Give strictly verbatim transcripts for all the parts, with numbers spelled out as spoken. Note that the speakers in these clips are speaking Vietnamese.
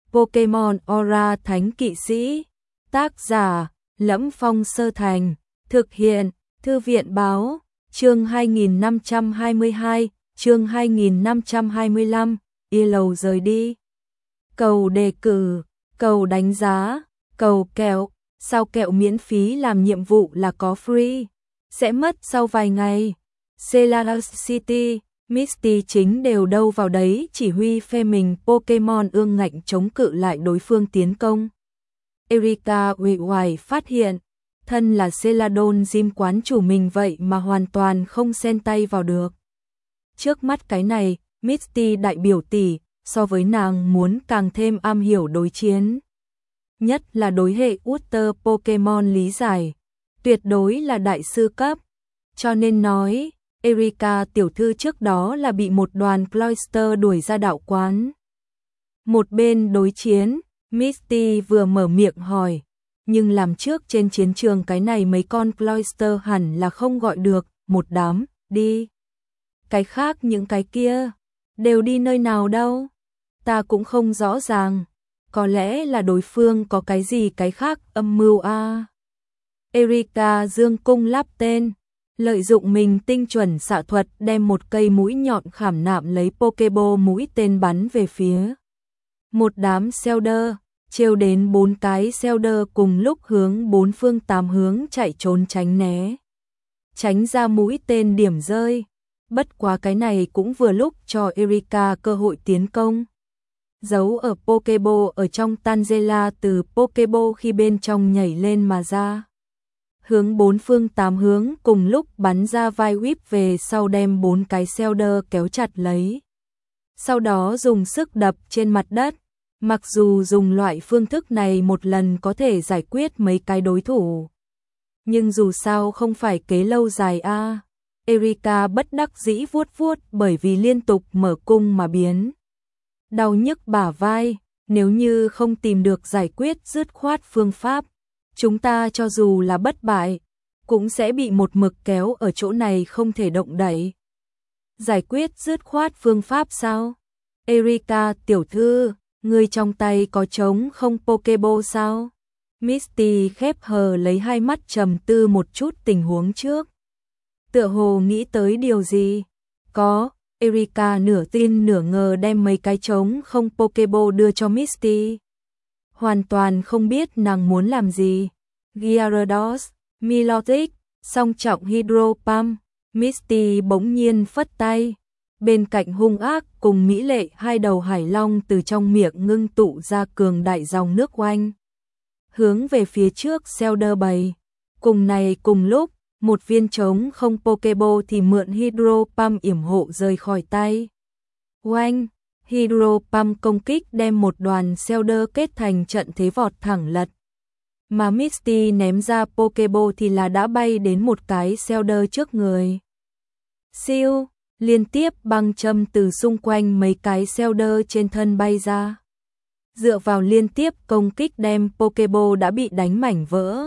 Pokemon Aura Thánh Kỵ Sĩ. Tác giả: Lẫm Phong Sơ Thành. Thực hiện: Thư viện báo. Chương hai nghìn năm trăm hai mươi hai, chương hai nghìn năm trăm hai mươi lăm, Yellow rời đi. Cầu đề cử, cầu đánh giá, cầu kẹo. Sao kẹo miễn phí làm nhiệm vụ là có free? Sẽ mất sau vài ngày. Celadus City, Misty chính đều đâu vào đấy chỉ huy phe mình Pokemon ương ngạnh chống cự lại đối phương tiến công. Erika uể oải phát hiện, thân là Celadon Gym quán chủ mình vậy mà hoàn toàn không xen tay vào được. Trước mắt cái này, Misty đại biểu tỷ, so với nàng muốn càng thêm am hiểu đối chiến. Nhất là đối hệ Ultra Pokemon lý giải, tuyệt đối là đại sư cấp. Cho nên nói, Erika tiểu thư trước đó là bị một đoàn Cloyster đuổi ra đạo quán. Một bên đối chiến, Misty vừa mở miệng hỏi, nhưng làm trước trên chiến trường cái này mấy con Cloyster hẳn là không gọi được, một đám, đi. Cái khác những cái kia, đều đi nơi nào đâu? Ta cũng không rõ ràng, có lẽ là đối phương có cái gì cái khác âm mưu a. À. Erika dương cung lắp tên, lợi dụng mình tinh chuẩn xạ thuật đem một cây mũi nhọn khảm nạm lấy Pokeball mũi tên bắn về phía. Một đám Shellder, trêu đến bốn cái Shellder cùng lúc hướng bốn phương tám hướng chạy trốn tránh né. Tránh ra mũi tên điểm rơi, bất quá cái này cũng vừa lúc cho Erika cơ hội tiến công. Giấu ở Pokeball ở trong Tangela từ Pokeball khi bên trong nhảy lên mà ra. Hướng bốn phương tám hướng cùng lúc bắn ra vai whip về sau đem bốn cái Shellder kéo chặt lấy. Sau đó dùng sức đập trên mặt đất. Mặc dù dùng loại phương thức này một lần có thể giải quyết mấy cái đối thủ, nhưng dù sao không phải kế lâu dài a. À. Erika bất đắc dĩ vuốt vuốt bởi vì liên tục mở cung mà biến. Đau nhức bả vai, nếu như không tìm được giải quyết dứt khoát phương pháp, chúng ta cho dù là bất bại, cũng sẽ bị một mực kéo ở chỗ này không thể động đậy. Giải quyết dứt khoát phương pháp sao? Erika tiểu thư, người trong tay có trống không Pokeball sao? Misty khép hờ lấy hai mắt trầm tư một chút tình huống trước. Tựa hồ nghĩ tới điều gì? Có. Erika nửa tin nửa ngờ đem mấy cái trống không Pokeball đưa cho Misty. Hoàn toàn không biết nàng muốn làm gì. Gyarados, Milotic, song trọng Hydro Pump. Misty bỗng nhiên phất tay. Bên cạnh hung ác cùng mỹ lệ hai đầu hải long từ trong miệng ngưng tụ ra cường đại dòng nước oanh. Hướng về phía trước Shellder bầy. Cùng này cùng lúc, một viên trống không Pokeball thì mượn Hydro Pump yểm hộ rời khỏi tay. Oanh, Hydro Pump công kích đem một đoàn Shellder kết thành trận thế vọt thẳng lật. Mà Misty ném ra Pokeball thì là đã bay đến một cái Shellder trước người. Siêu, liên tiếp băng châm từ xung quanh mấy cái Shellder trên thân bay ra. Dựa vào liên tiếp công kích đem Pokeball đã bị đánh mảnh vỡ.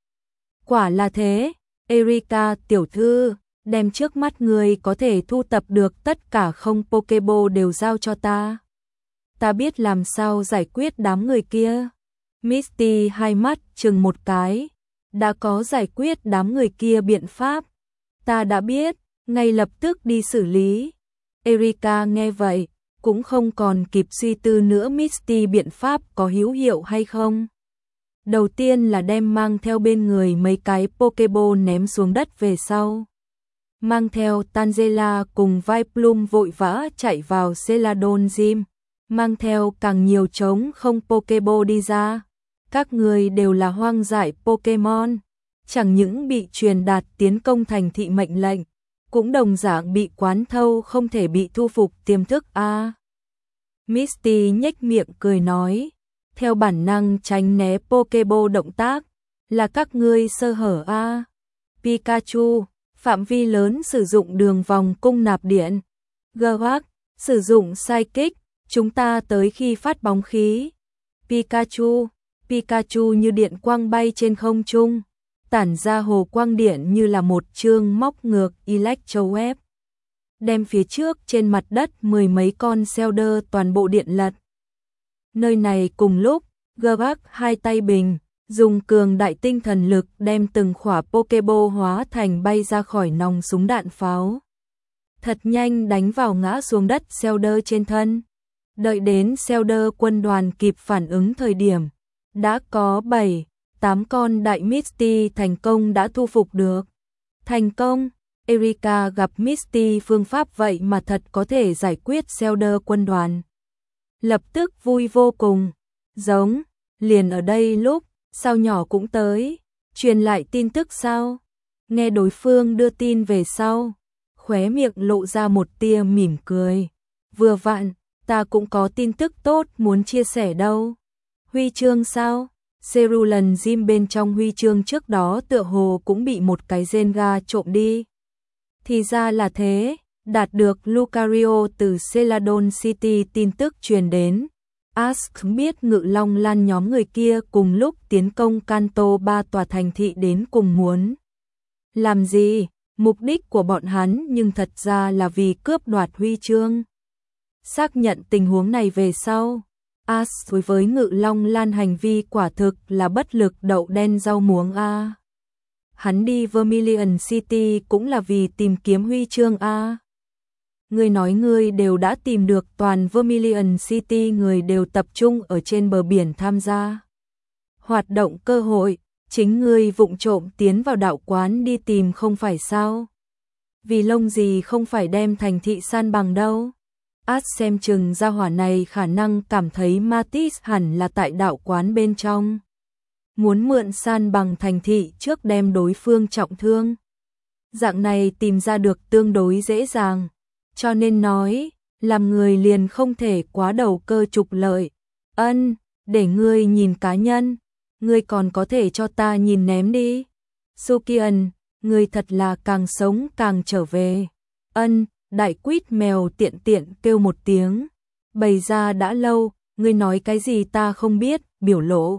Quả là thế. Erika tiểu thư, đem trước mắt người có thể thu tập được tất cả không Pokeball đều giao cho ta. Ta biết làm sao giải quyết đám người kia. Misty hai mắt chừng một cái. Đã có giải quyết đám người kia biện pháp. Ta đã biết, ngay lập tức đi xử lý. Erika nghe vậy, cũng không còn kịp suy tư nữa Misty biện pháp có hữu hiệu hay không. Đầu tiên là đem mang theo bên người mấy cái Pokeball ném xuống đất về sau. Mang theo Tangela cùng Vileplume vội vã chạy vào Celadon Gym. Mang theo càng nhiều trống không Pokeball đi ra. Các người đều là hoang dại Pokemon. Chẳng những bị truyền đạt tiến công thành thị mệnh lệnh, cũng đồng dạng bị quán thâu không thể bị thu phục tiềm thức a. À. Misty nhếch miệng cười nói. Theo bản năng tránh né Pokeball động tác, là các ngươi sơ hở a. À. Pikachu, phạm vi lớn sử dụng đường vòng cung nạp điện. Gewak, sử dụng Psychic, chúng ta tới khi phát bóng khí. Pikachu, Pikachu như điện quang bay trên không trung, tản ra hồ quang điện như là một chương móc ngược Electroweb. Đem phía trước trên mặt đất mười mấy con Shellder toàn bộ điện lật. Nơi này cùng lúc, Gavak hai tay bình, dùng cường đại tinh thần lực đem từng khỏa Pokeball hóa thành bay ra khỏi nòng súng đạn pháo. Thật nhanh đánh vào ngã xuống đất Zelda trên thân. Đợi đến Zelda quân đoàn kịp phản ứng thời điểm, đã có bảy, tám con đại Misty thành công đã thu phục được. Thành công, Erika gặp Misty phương pháp vậy mà thật có thể giải quyết Zelda quân đoàn. Lập tức vui vô cùng, giống, liền ở đây lúc, sao nhỏ cũng tới, truyền lại tin tức sao? Nghe đối phương đưa tin về sau, khóe miệng lộ ra một tia mỉm cười. Vừa vặn, ta cũng có tin tức tốt muốn chia sẻ đâu. Huy chương sao? Cerulean Gym bên trong huy chương trước đó tựa hồ cũng bị một cái Zenga trộm đi. Thì ra là thế, đạt được Lucario từ Celadon City tin tức truyền đến. Ash biết Ngự Long Lan nhóm người kia cùng lúc tiến công Kanto ba tòa thành thị đến cùng muốn làm gì, mục đích của bọn hắn nhưng thật ra là vì cướp đoạt huy chương. Xác nhận tình huống này về sau, Ash đối với Ngự Long Lan hành vi quả thực là bất lực đậu đen rau muống a. Hắn đi Vermilion City cũng là vì tìm kiếm huy chương a. Ngươi nói ngươi đều đã tìm được, toàn Vermilion City người đều tập trung ở trên bờ biển tham gia hoạt động cơ hội, chính ngươi vụng trộm tiến vào đạo quán đi tìm không phải sao? Vì lông gì không phải đem thành thị san bằng đâu? Át xem chừng gia hỏa này khả năng cảm thấy Matisse hẳn là tại đạo quán bên trong, muốn mượn san bằng thành thị trước đem đối phương trọng thương. Dạng này tìm ra được tương đối dễ dàng. Cho nên nói, làm người liền không thể quá đầu cơ trục lợi. Ân, để ngươi nhìn cá nhân, ngươi còn có thể cho ta nhìn ném đi. Sukian, ngươi thật là càng sống càng trở về. Ân, đại quýt mèo tiện tiện kêu một tiếng. Bày ra đã lâu, ngươi nói cái gì ta không biết, biểu lộ.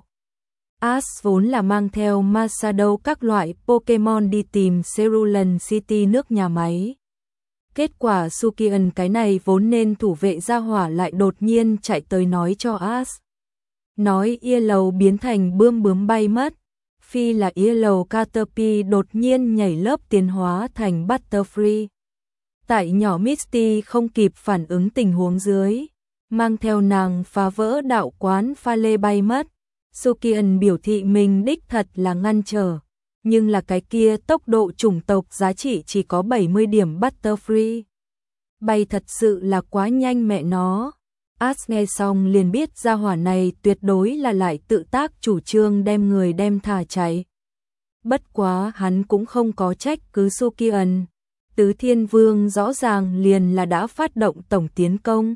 Ash vốn là mang theo Masado các loại Pokemon đi tìm Cerulean City nước nhà máy. Kết quả Sukian cái này vốn nên thủ vệ gia hỏa lại đột nhiên chạy tới nói cho Ash. Nói Yellow biến thành bươm bướm bay mất. Phi là Yellow Caterpie đột nhiên nhảy lớp tiến hóa thành Butterfree. Tại nhỏ Misty không kịp phản ứng tình huống dưới, mang theo nàng phá vỡ đạo quán pha lê bay mất. Sukian biểu thị mình đích thật là ngăn trở, nhưng là cái kia tốc độ chủng tộc giá trị chỉ có bảy mươi điểm Butterfree. Bay thật sự là quá nhanh mẹ nó. Ash nghe xong liền biết gia hỏa này tuyệt đối là lại tự tác chủ trương đem người đem thả chạy. Bất quá hắn cũng không có trách cứ Sukian. Tứ Thiên Vương rõ ràng liền là đã phát động tổng tiến công.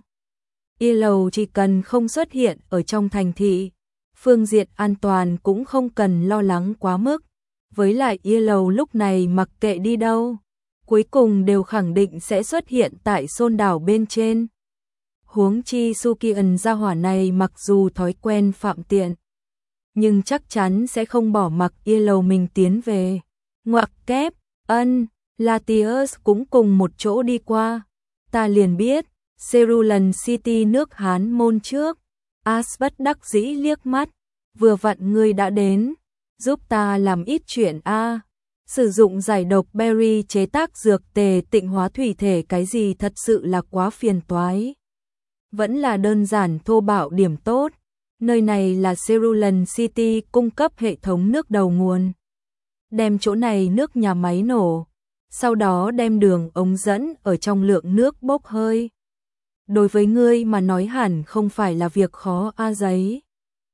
Yellow chỉ cần không xuất hiện ở trong thành thị, phương diện an toàn cũng không cần lo lắng quá mức. Với lại Yellow lúc này mặc kệ đi đâu, cuối cùng đều khẳng định sẽ xuất hiện tại Xôn đảo bên trên. Huống chi Sukian gia hỏa này mặc dù thói quen phạm tiện, nhưng chắc chắn sẽ không bỏ mặc Yellow mình tiến về. Ngoặc kép, ân, Latius cũng cùng một chỗ đi qua. Ta liền biết, Cerulean City nước Hán môn trước. Ash bất đắc dĩ liếc mắt, vừa vặn ngươi đã đến, giúp ta làm ít chuyện a. Sử dụng giải độc berry chế tác dược tề tịnh hóa thủy thể cái gì thật sự là quá phiền toái. Vẫn là đơn giản thô bạo điểm tốt. Nơi này là Cerulean City cung cấp hệ thống nước đầu nguồn. Đem chỗ này nước nhà máy nổ, sau đó đem đường ống dẫn ở trong lượng nước bốc hơi. Đối với ngươi mà nói hẳn không phải là việc khó a giấy.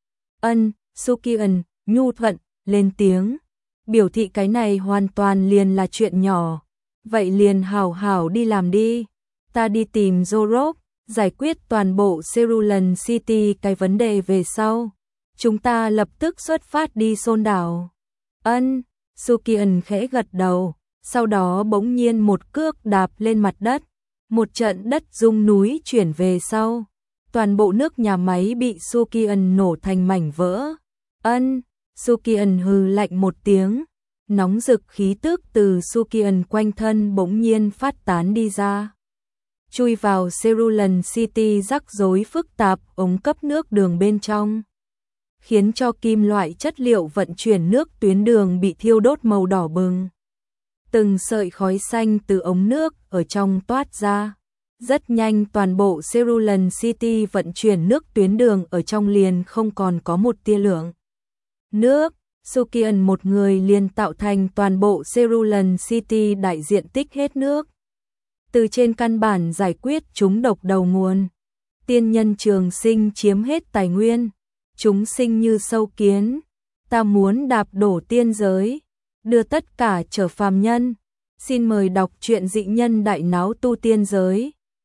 Ân, Sukian, nhu thuận, lên tiếng. Biểu thị cái này hoàn toàn liền là chuyện nhỏ. Vậy liền hào hào đi làm đi. Ta đi tìm Zorok, giải quyết toàn bộ Cerulean City cái vấn đề về sau. Chúng ta lập tức xuất phát đi Xôn đảo. Ân, Sukian khẽ gật đầu. Sau đó bỗng nhiên một cước đạp lên mặt đất. Một trận đất rung núi chuyển về sau. Toàn bộ nước nhà máy bị Sukian nổ thành mảnh vỡ. Ân, Sukian hừ lạnh một tiếng. Nóng rực khí tức từ Sukian quanh thân bỗng nhiên phát tán đi ra. chui vào Cerulean City rắc rối phức tạp ống cấp nước đường bên trong, khiến cho kim loại chất liệu vận chuyển nước tuyến đường bị thiêu đốt màu đỏ bừng. Từng sợi khói xanh từ ống nước ở trong toát ra. Rất nhanh toàn bộ Cerulean City vận chuyển nước tuyến đường ở trong liền không còn có một tia lượng nước. Sukian một người liền tạo thành toàn bộ Cerulean City đại diện tích hết nước. Từ trên căn bản giải quyết chúng độc đầu nguồn. Tiên nhân trường sinh chiếm hết tài nguyên. Chúng sinh như sâu kiến. Ta muốn đạp đổ tiên giới, đưa tất cả trở phàm nhân. Xin mời đọc truyện Dị Nhân Đại Náo Tu Tiên Giới.